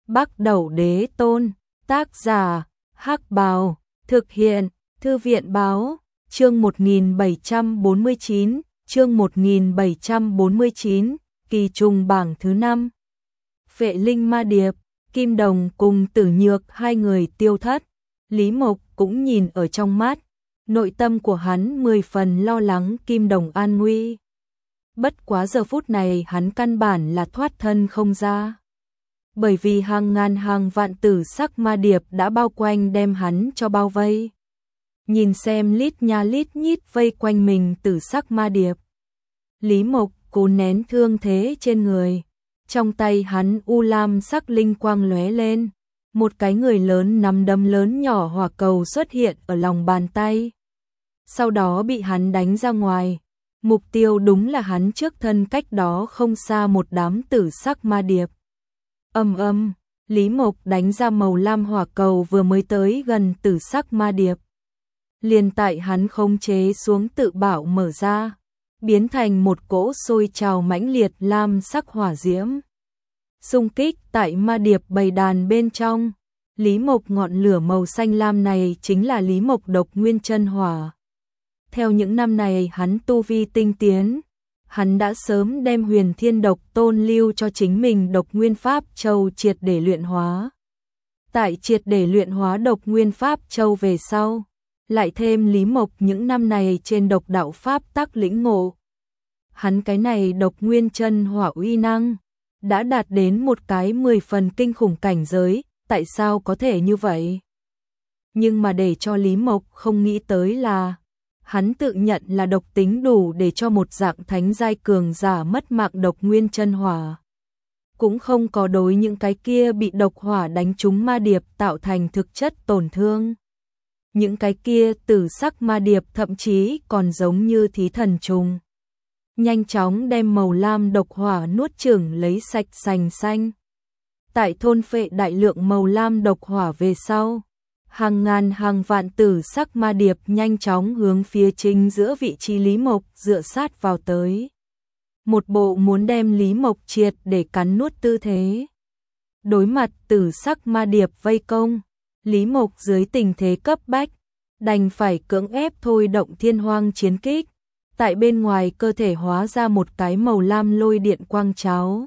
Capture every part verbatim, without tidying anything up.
Bắc Đẩu Đế Tôn, tác giả, Hắc Bào, thực hiện, Thư viện Báo, chương một nghìn bảy trăm bốn mươi chín, chương một nghìn bảy trăm bốn mươi chín, kỳ trùng bảng thứ năm. Phệ Linh Ma Điệp, Kim Đồng cùng Tử Nhược hai người tiêu thất, Lý Mộc cũng nhìn ở trong mắt, nội tâm của hắn mười phần lo lắng Kim Đồng an nguy. Bất quá giờ phút này hắn căn bản là thoát thân không ra. Bởi vì hàng ngàn hàng vạn tử sắc ma điệp đã bao quanh đem hắn cho bao vây. Nhìn xem lít nha lít nhít vây quanh mình tử sắc ma điệp. Lý Mộc cố nén thương thế trên người. Trong tay hắn u lam sắc linh quang lóe lên. Một cái người lớn nắm đấm lớn nhỏ hỏa cầu xuất hiện ở lòng bàn tay. Sau đó bị hắn đánh ra ngoài. Mục tiêu đúng là hắn trước thân cách đó không xa một đám tử sắc ma điệp. Âm âm, Lý Mộc đánh ra màu lam hỏa cầu vừa mới tới gần tử sắc ma điệp. Liền tại hắn khống chế xuống tự bảo mở ra, biến thành một cỗ sôi trào mãnh liệt lam sắc hỏa diễm. Xung kích tại ma điệp bầy đàn bên trong, Lý Mộc ngọn lửa màu xanh lam này chính là Lý Mộc độc nguyên chân hỏa. Theo những năm này hắn tu vi tinh tiến, hắn đã sớm đem Huyền Thiên Độc Tôn lưu cho chính mình độc nguyên pháp châu triệt để luyện hóa. Tại triệt để luyện hóa độc nguyên pháp châu về sau, lại thêm Lý Mộc những năm này trên độc đạo pháp tắc lĩnh ngộ. Hắn cái này độc nguyên chân hỏa uy năng đã đạt đến một cái mười phần kinh khủng cảnh giới, tại sao có thể như vậy? Nhưng mà để cho Lý Mộc không nghĩ tới là hắn tự nhận là độc tính đủ để cho một dạng thánh giai cường giả mất mạng độc nguyên chân hỏa. Cũng không có đối những cái kia bị độc hỏa đánh trúng ma điệp tạo thành thực chất tổn thương. Những cái kia tử sắc ma điệp thậm chí còn giống như thí thần trùng. Nhanh chóng đem màu lam độc hỏa nuốt chửng lấy sạch sành xanh. Tại thôn phệ đại lượng màu lam độc hỏa về sau, hàng ngàn hàng vạn tử sắc ma điệp nhanh chóng hướng phía chính giữa vị trí Lý Mộc dựa sát vào tới. Một bộ muốn đem Lý Mộc triệt để cắn nuốt tư thế. Đối mặt tử sắc ma điệp vây công, Lý Mộc dưới tình thế cấp bách, đành phải cưỡng ép thôi động thiên hoang chiến kích. Tại bên ngoài cơ thể hóa ra một cái màu lam lôi điện quang cháo.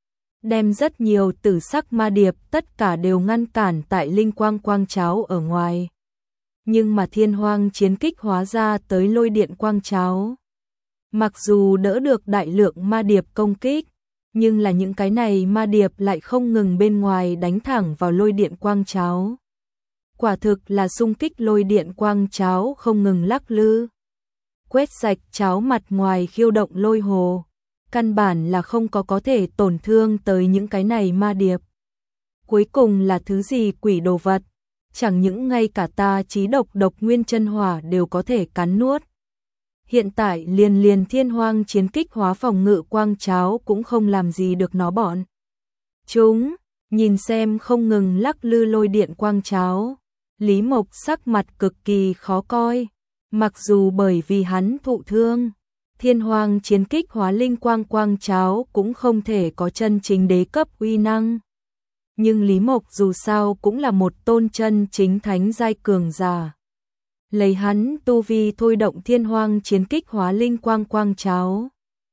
Đem rất nhiều tử sắc ma điệp tất cả đều ngăn cản tại linh quang quang cháo ở ngoài. Nhưng mà thiên hoang chiến kích hóa ra tới lôi điện quang cháo. Mặc dù đỡ được đại lượng ma điệp công kích, nhưng là những cái này ma điệp lại không ngừng bên ngoài đánh thẳng vào lôi điện quang cháo. Quả thực là xung kích lôi điện quang cháo không ngừng lắc lư. Quét sạch cháo mặt ngoài khiêu động lôi hồ. Căn bản là không có có thể tổn thương tới những cái này ma điệp. Cuối cùng là thứ gì quỷ đồ vật, chẳng những ngay cả ta chí độc độc nguyên chân hỏa đều có thể cắn nuốt. Hiện tại liền liền thiên hoang chiến kích hóa phòng ngự quang cháo cũng không làm gì được nó bọn. Chúng, nhìn xem không ngừng lắc lư lôi điện quang cháo, Lý Mộc sắc mặt cực kỳ khó coi, mặc dù bởi vì hắn thụ thương. Thiên hoang chiến kích hóa linh quang quang cháo cũng không thể có chân chính đế cấp uy năng. Nhưng Lý Mộc dù sao cũng là một tôn chân chính thánh giai cường giả. Lấy hắn tu vi thôi động thiên hoang chiến kích hóa linh quang quang cháo.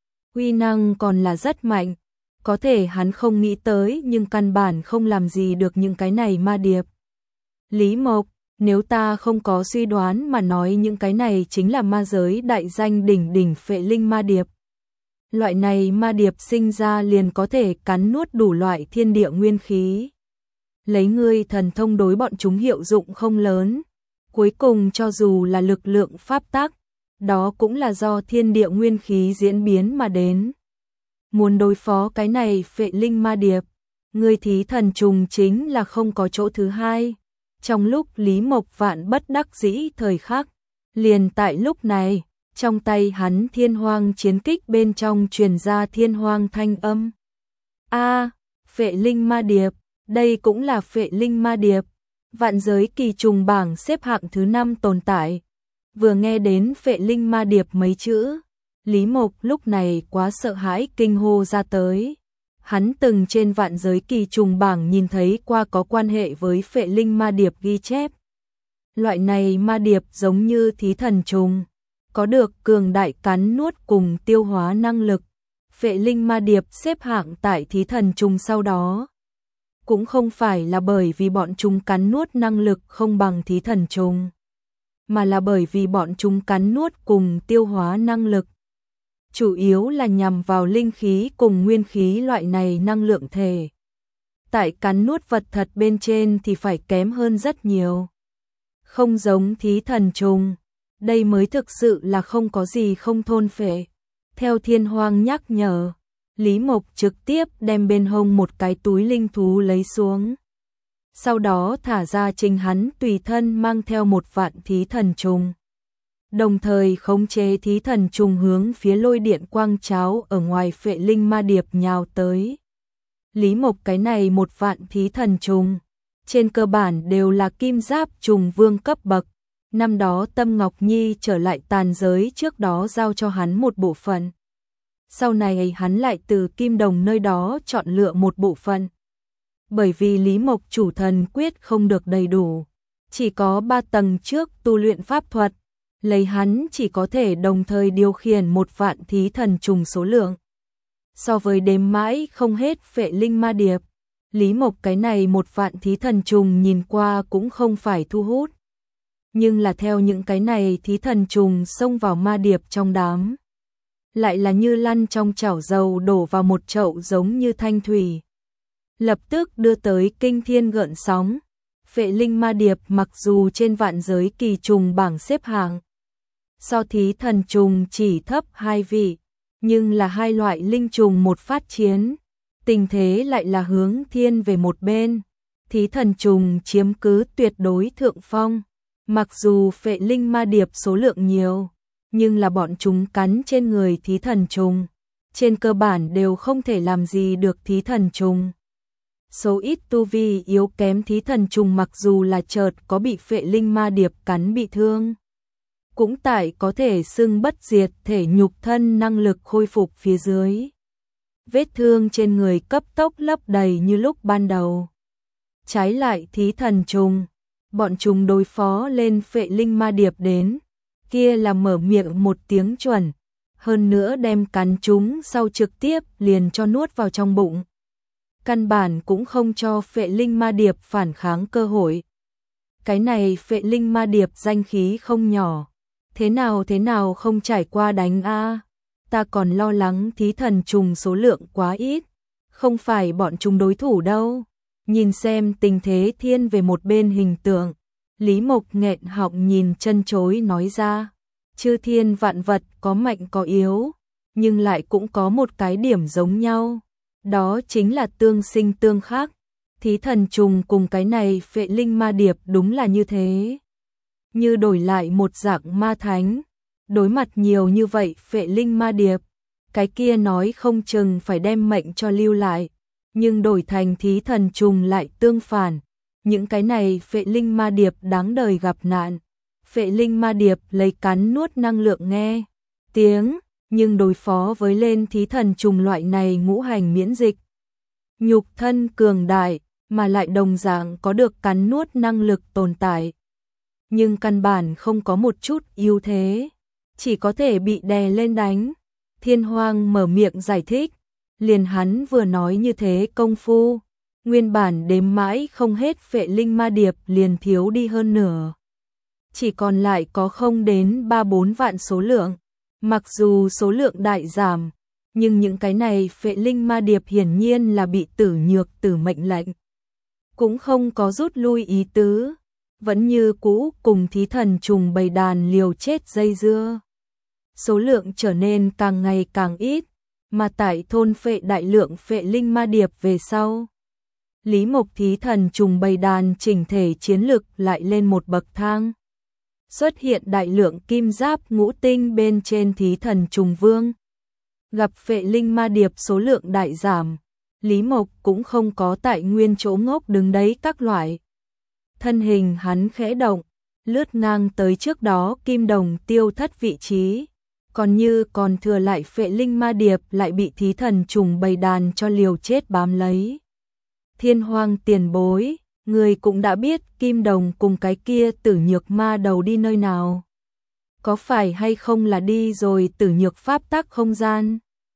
Uy năng còn là rất mạnh, có thể hắn không nghĩ tới nhưng căn bản không làm gì được những cái này ma điệp. Lý Mộc, nếu ta không có suy đoán mà nói những cái này chính là ma giới đại danh đỉnh đỉnh phệ linh ma điệp. Loại này ma điệp sinh ra liền có thể cắn nuốt đủ loại thiên địa nguyên khí. Lấy ngươi thần thông đối bọn chúng hiệu dụng không lớn. Cuối cùng cho dù là lực lượng pháp tắc, đó cũng là do thiên địa nguyên khí diễn biến mà đến. Muốn đối phó cái này phệ linh ma điệp, ngươi thí thần trùng chính là không có chỗ thứ hai. Trong lúc Lý Mộc vạn bất đắc dĩ thời khắc, liền tại lúc này, trong tay hắn thiên hoang chiến kích bên trong truyền ra thiên hoang thanh âm. A, phệ linh ma điệp, đây cũng là phệ linh ma điệp, vạn giới kỳ trùng bảng xếp hạng thứ năm tồn tại. Vừa nghe đến phệ linh ma điệp mấy chữ, Lý Mộc lúc này quá sợ hãi kinh hô ra tới. Hắn từng trên vạn giới kỳ trùng bảng nhìn thấy qua có quan hệ với phệ linh ma điệp ghi chép. Loại này ma điệp giống như thí thần trùng, có được cường đại cắn nuốt cùng tiêu hóa năng lực. Phệ linh ma điệp xếp hạng tại thí thần trùng sau đó. Cũng không phải là bởi vì bọn chúng cắn nuốt năng lực không bằng thí thần trùng, mà là bởi vì bọn chúng cắn nuốt cùng tiêu hóa năng lực. Chủ yếu là nhằm vào linh khí cùng nguyên khí loại này năng lượng thể. Tại cắn nuốt vật thật bên trên thì phải kém hơn rất nhiều. Không giống thí thần trùng, đây mới thực sự là không có gì không thôn phệ. Theo Thiên Hoang nhắc nhở, Lý Mộc trực tiếp đem bên hông một cái túi linh thú lấy xuống. Sau đó thả ra chính hắn tùy thân mang theo một vạn thí thần trùng. Đồng thời khống chế thí thần trùng hướng phía lôi điện quang cháo ở ngoài phệ linh ma điệp nhào tới. Lý Mộc cái này một vạn thí thần trùng, trên cơ bản đều là kim giáp trùng vương cấp bậc. Năm đó Tâm Ngọc Nhi trở lại tàn giới trước đó giao cho hắn một bộ phận. Sau này hắn lại từ Kim Đồng nơi đó chọn lựa một bộ phận. Bởi vì Lý Mộc chủ thần quyết không được đầy đủ, chỉ có ba tầng trước tu luyện pháp thuật, lấy hắn chỉ có thể đồng thời điều khiển một vạn thí thần trùng số lượng. So với đếm mãi không hết phệ linh ma điệp, Lý Mộc cái này một vạn thí thần trùng nhìn qua cũng không phải thu hút. Nhưng là theo những cái này thí thần trùng xông vào ma điệp trong đám, lại là như lăn trong chảo dầu đổ vào một chậu giống như thanh thủy. Lập tức đưa tới kinh thiên gợn sóng. Phệ linh ma điệp mặc dù trên vạn giới kỳ trùng bảng xếp hạng so thí thần trùng chỉ thấp hai vị, nhưng là hai loại linh trùng một phát chiến, tình thế lại là hướng thiên về một bên. Thí thần trùng chiếm cứ tuyệt đối thượng phong. Mặc dù phệ linh ma điệp số lượng nhiều, nhưng là bọn chúng cắn trên người thí thần trùng, trên cơ bản đều không thể làm gì được thí thần trùng. Số ít tu vi yếu kém thí thần trùng mặc dù là chợt có bị phệ linh ma điệp cắn bị thương, cũng tại có thể xưng bất diệt thể nhục thân năng lực khôi phục phía dưới. Vết thương trên người cấp tốc lấp đầy như lúc ban đầu. Trái lại thí thần trùng, bọn chúng đối phó lên phệ linh ma điệp đến, kia là mở miệng một tiếng chuẩn, hơn nữa đem cắn chúng sau trực tiếp liền cho nuốt vào trong bụng. Căn bản cũng không cho phệ linh ma điệp phản kháng cơ hội. Cái này phệ linh ma điệp danh khí không nhỏ, thế nào thế nào không trải qua đánh a, ta còn lo lắng thí thần trùng số lượng quá ít, không phải bọn chúng đối thủ đâu. Nhìn xem tình thế thiên về một bên hình tượng, Lý Mộc nghẹn họng nhìn chân chối nói ra, chư thiên vạn vật có mạnh có yếu, nhưng lại cũng có một cái điểm giống nhau, đó chính là tương sinh tương khắc. Thí thần trùng cùng cái này phệ linh ma điệp đúng là như thế. Như đổi lại một dạng ma thánh, đối mặt nhiều như vậy phệ linh ma điệp, cái kia nói không chừng phải đem mệnh cho lưu lại. Nhưng đổi thành thí thần trùng lại tương phản, những cái này phệ linh ma điệp đáng đời gặp nạn. Phệ linh ma điệp lấy cắn nuốt năng lượng nghe tiếng, nhưng đối phó với lên thí thần trùng loại này ngũ hành miễn dịch, nhục thân cường đại, mà lại đồng dạng có được cắn nuốt năng lực tồn tại. Nhưng căn bản không có một chút ưu thế, chỉ có thể bị đè lên đánh. Thiên Hoang mở miệng giải thích, liền hắn vừa nói như thế công phu, nguyên bản đếm mãi không hết phệ linh ma điệp liền thiếu đi hơn nửa. Chỉ còn lại có không đến ba bốn vạn số lượng, mặc dù số lượng đại giảm, nhưng những cái này phệ linh ma điệp hiển nhiên là bị tử nhược tử mệnh lệnh. Cũng không có rút lui ý tứ, vẫn như cũ cùng thí thần trùng bầy đàn liều chết dây dưa. Số lượng trở nên càng ngày càng ít, mà tại thôn phệ đại lượng phệ linh ma điệp về sau, Lý Mộc thí thần trùng bầy đàn chỉnh thể chiến lực lại lên một bậc thang. Xuất hiện đại lượng kim giáp ngũ tinh bên trên thí thần trùng vương. Gặp phệ linh ma điệp số lượng đại giảm, Lý Mộc cũng không có tại nguyên chỗ ngốc đứng đấy các loại. Thân hình hắn khẽ động, lướt ngang tới trước đó Kim Đồng Tiêu Thất vị trí, còn như còn thừa lại phệ linh ma điệp lại bị thí thần trùng bầy đàn cho liều chết bám lấy. Thiên Hoang tiền bối, người cũng đã biết Kim Đồng cùng cái kia Tử Nhược ma đầu đi nơi nào. Có phải hay không là đi rồi Tử Nhược pháp tắc không gian?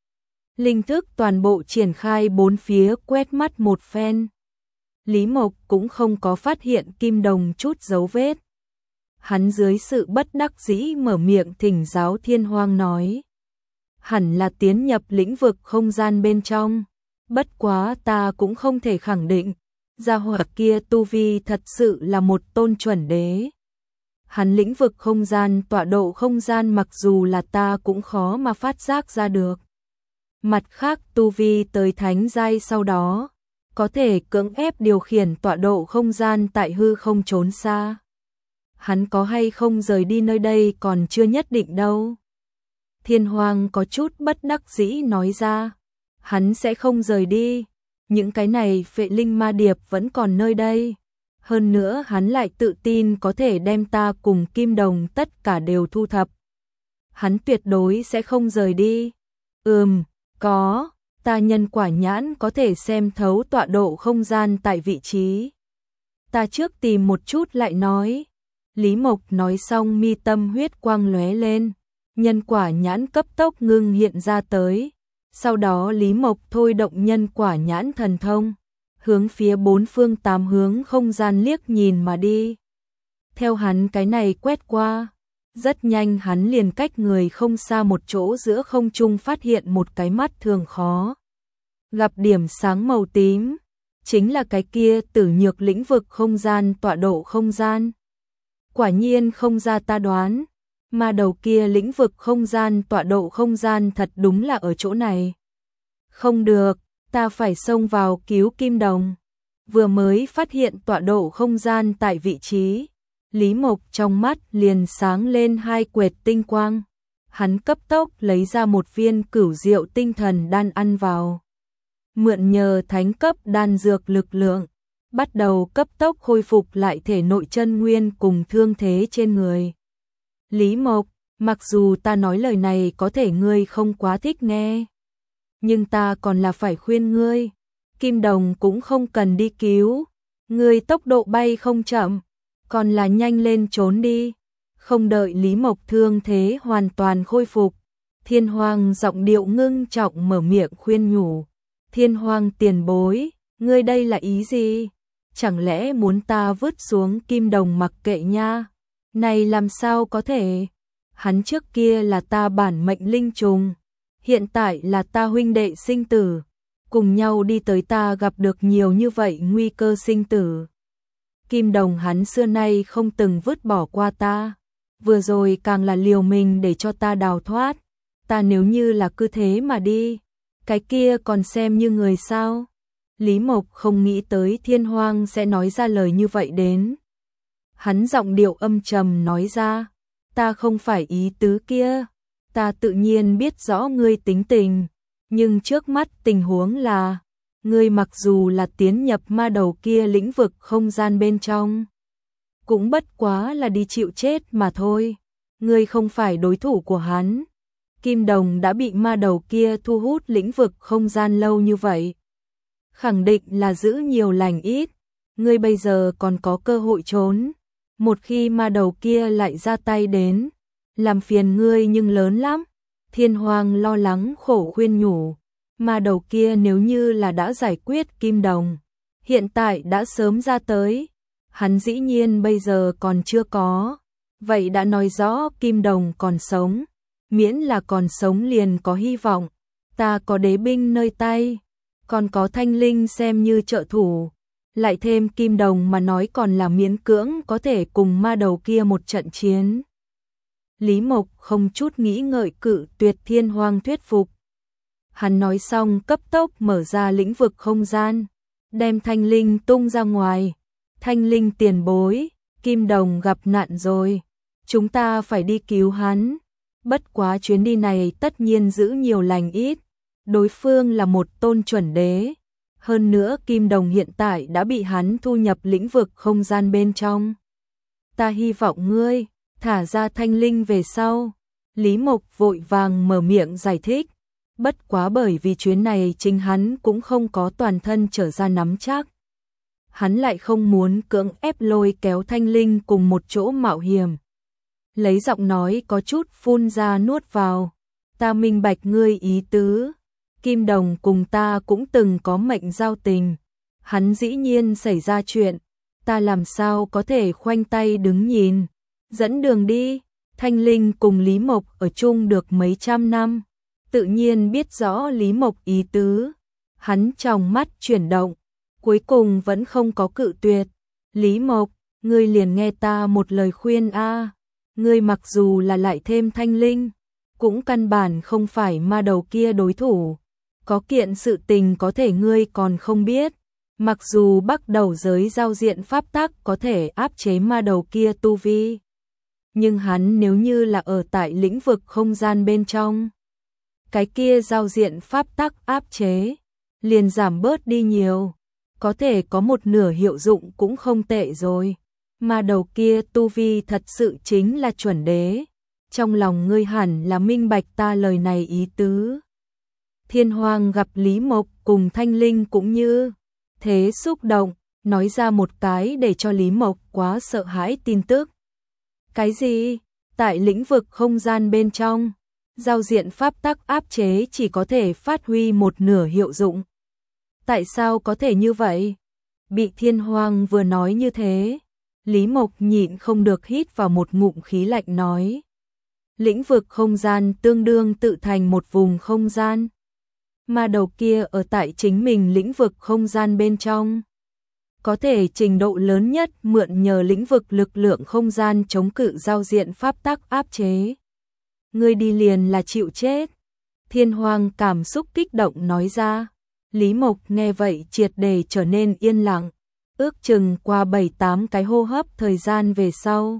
Linh thức toàn bộ triển khai bốn phía quét mắt một phen. Lý Mộc cũng không có phát hiện Kim Đồng chút dấu vết. Hắn dưới sự bất đắc dĩ mở miệng thỉnh giáo Thiên Hoang nói. Hẳn là tiến nhập lĩnh vực không gian bên trong. Bất quá ta cũng không thể khẳng định. Gia hỏa kia tu vi thật sự là một tôn chuẩn đế. Hắn lĩnh vực không gian tọa độ không gian mặc dù là ta cũng khó mà phát giác ra được. Mặt khác tu vi tới thánh giai sau đó, có thể cưỡng ép điều khiển tọa độ không gian tại hư không trốn xa. Hắn có hay không rời đi nơi đây còn chưa nhất định đâu. Thiên Hoang có chút bất đắc dĩ nói ra. Hắn sẽ không rời đi. Những cái này phệ linh ma điệp vẫn còn nơi đây. Hơn nữa hắn lại tự tin có thể đem ta cùng Kim Đồng tất cả đều thu thập. Hắn tuyệt đối sẽ không rời đi. Ừm, có, ta nhân quả nhãn có thể xem thấu tọa độ không gian tại vị trí. Ta trước tìm một chút lại nói. Lý Mộc nói xong mi tâm huyết quang lóe lên. Nhân quả nhãn cấp tốc ngưng hiện ra tới. Sau đó Lý Mộc thôi động nhân quả nhãn thần thông, hướng phía bốn phương tám hướng không gian liếc nhìn mà đi. Theo hắn cái này quét qua, rất nhanh hắn liền cách người không xa một chỗ giữa không trung phát hiện một cái mắt thường khó gặp điểm sáng màu tím, chính là cái kia Tử Nhược lĩnh vực không gian tọa độ không gian. Quả nhiên không ra ta đoán, mà đầu kia lĩnh vực không gian tọa độ không gian thật đúng là ở chỗ này. Không được, ta phải xông vào cứu Kim Đồng. Vừa mới phát hiện tọa độ không gian tại vị trí, Lý Mộc trong mắt liền sáng lên hai quệt tinh quang. Hắn cấp tốc lấy ra một viên cửu diệu tinh thần đan ăn vào. Mượn nhờ thánh cấp đan dược lực lượng, bắt đầu cấp tốc khôi phục lại thể nội chân nguyên cùng thương thế trên người. Lý Mộc, mặc dù ta nói lời này có thể ngươi không quá thích nghe, nhưng ta còn là phải khuyên ngươi, Kim Đồng cũng không cần đi cứu, ngươi tốc độ bay không chậm, còn là nhanh lên trốn đi. Không đợi Lý Mộc thương thế hoàn toàn khôi phục, Thiên Hoang giọng điệu ngưng trọng mở miệng khuyên nhủ. Thiên Hoang tiền bối, ngươi đây là ý gì? Chẳng lẽ muốn ta vứt xuống Kim Đồng mặc kệ nha? Này làm sao có thể? Hắn trước kia là ta bản mệnh linh trùng, hiện tại là ta huynh đệ sinh tử, cùng nhau đi tới ta gặp được nhiều như vậy nguy cơ sinh tử. Kim Đồng hắn xưa nay không từng vứt bỏ qua ta, vừa rồi càng là liều mình để cho ta đào thoát. Ta nếu như là cứ thế mà đi, cái kia còn xem như người sao? Lý Mộc không nghĩ tới Thiên Hoang sẽ nói ra lời như vậy đến. Hắn giọng điệu âm trầm nói ra, ta không phải ý tứ kia, ta tự nhiên biết rõ ngươi tính tình, nhưng trước mắt tình huống là, ngươi mặc dù là tiến nhập ma đầu kia lĩnh vực không gian bên trong, cũng bất quá là đi chịu chết mà thôi, ngươi không phải đối thủ của hắn. Kim Đồng đã bị ma đầu kia thu hút lĩnh vực không gian lâu như vậy, khẳng định là giữ nhiều lành ít, ngươi bây giờ còn có cơ hội trốn. Một khi ma đầu kia lại ra tay đến, làm phiền ngươi nhưng lớn lắm. Thiên Hoang lo lắng khổ khuyên nhủ, ma đầu kia nếu như là đã giải quyết Kim Đồng, hiện tại đã sớm ra tới, hắn dĩ nhiên bây giờ còn chưa có, vậy đã nói rõ Kim Đồng còn sống, miễn là còn sống liền có hy vọng, ta có đế binh nơi tay, còn có thanh linh xem như trợ thủ. Lại thêm Kim Đồng mà nói còn là miễn cưỡng có thể cùng ma đầu kia một trận chiến. Lý Mộc không chút nghĩ ngợi cự tuyệt Thiên Hoang thuyết phục. Hắn nói xong cấp tốc mở ra lĩnh vực không gian, đem thanh linh tung ra ngoài. Thanh linh tiền bối, Kim Đồng gặp nạn rồi, chúng ta phải đi cứu hắn. Bất quá chuyến đi này tất nhiên giữ nhiều lành ít, đối phương là một tôn chuẩn đế. Hơn nữa Kim Đồng hiện tại đã bị hắn thu nhập lĩnh vực không gian bên trong. Ta hy vọng ngươi, thả ra thanh linh về sau, Lý Mộc vội vàng mở miệng giải thích, bất quá bởi vì chuyến này chính hắn cũng không có toàn thân trở ra nắm chắc. Hắn lại không muốn cưỡng ép lôi kéo Thanh Linh cùng một chỗ mạo hiểm. Lấy giọng nói có chút phun ra nuốt vào, ta minh bạch ngươi ý tứ, Kim Đồng cùng ta cũng từng có mệnh giao tình, hắn dĩ nhiên xảy ra chuyện, ta làm sao có thể khoanh tay đứng nhìn, dẫn đường đi. Thanh Linh cùng Lý Mộc ở chung được mấy trăm năm, tự nhiên biết rõ Lý Mộc ý tứ, hắn trong mắt chuyển động, cuối cùng vẫn không có cự tuyệt. Lý Mộc, ngươi liền nghe ta một lời khuyên a, ngươi mặc dù là lại thêm Thanh Linh, cũng căn bản không phải ma đầu kia đối thủ, có kiện sự tình có thể ngươi còn không biết, mặc dù Bắc Đầu giới giao diện pháp tắc có thể áp chế ma đầu kia tu vi, nhưng hắn nếu như là ở tại lĩnh vực không gian bên trong, cái kia giao diện pháp tắc áp chế liền giảm bớt đi nhiều, có thể có một nửa hiệu dụng cũng không tệ rồi. Mà đầu kia tu vi thật sự chính là chuẩn đế, trong lòng ngươi hẳn là minh bạch ta lời này ý tứ. Thiên Hoàng gặp Lý Mộc cùng Thanh Linh cũng như thế xúc động, nói ra một cái để cho Lý Mộc quá sợ hãi tin tức. Cái gì? Tại lĩnh vực không gian bên trong, giao diện pháp tắc áp chế chỉ có thể phát huy một nửa hiệu dụng. Tại sao có thể như vậy? Bị Thiên Hoàng vừa nói như thế, Lý Mộc nhịn không được hít vào một ngụm khí lạnh nói. Lĩnh vực không gian tương đương tự thành một vùng không gian. Mà đầu kia ở tại chính mình lĩnh vực không gian bên trong, có thể trình độ lớn nhất mượn nhờ lĩnh vực lực lượng không gian chống cự giao diện pháp tắc áp chế. Ngươi đi liền là chịu chết. Thiên Hoàng cảm xúc kích động nói ra. Lý Mộc nghe vậy triệt để trở nên yên lặng, ước chừng qua bảy tám cái hô hấp thời gian về sau.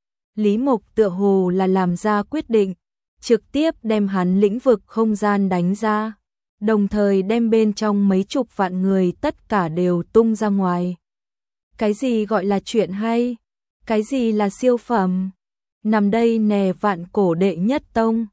Lý Mộc tựa hồ là làm ra quyết định, trực tiếp đem hắn lĩnh vực không gian đánh ra, đồng thời đem bên trong mấy chục vạn người tất cả đều tung ra ngoài. Cái gì gọi là chuyện hay? Cái gì là siêu phẩm? Nằm đây nè vạn cổ đệ nhất tông,